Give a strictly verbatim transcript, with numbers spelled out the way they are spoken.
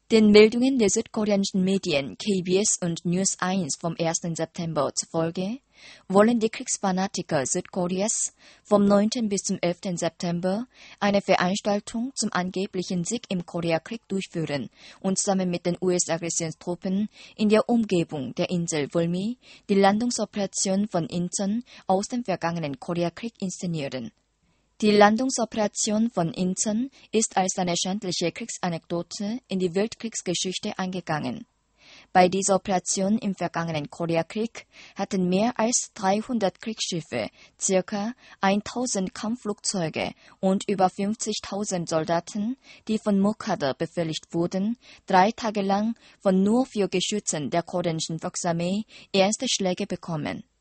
Den Meldungen der südkoreanischen Medien K B S und News eins vom ersten September zufolge wollen die Kriegsfanatiker Südkoreas vom neunten bis zum elften September eine Veranstaltung zum angeblichen Sieg im Koreakrieg durchführen und zusammen mit den U S-Aggressionstruppen in der Umgebung der Insel Wolmi die Landungsoperation von Incheon aus dem vergangenen Koreakrieg inszenieren. Die Landungsoperation von Incheon ist als eine schändliche Kriegsanekdote in die Weltkriegsgeschichte eingegangen. Bei dieser Operation im vergangenen Koreakrieg hatten mehr als dreihundert Kriegsschiffe, ca. tausend Kampfflugzeuge und über fünfzigtausend Soldaten, die von Mokader befehligt wurden, drei Tage lang von nur vier Geschützen der koreanischen Volksarmee ernste Schläge bekommen.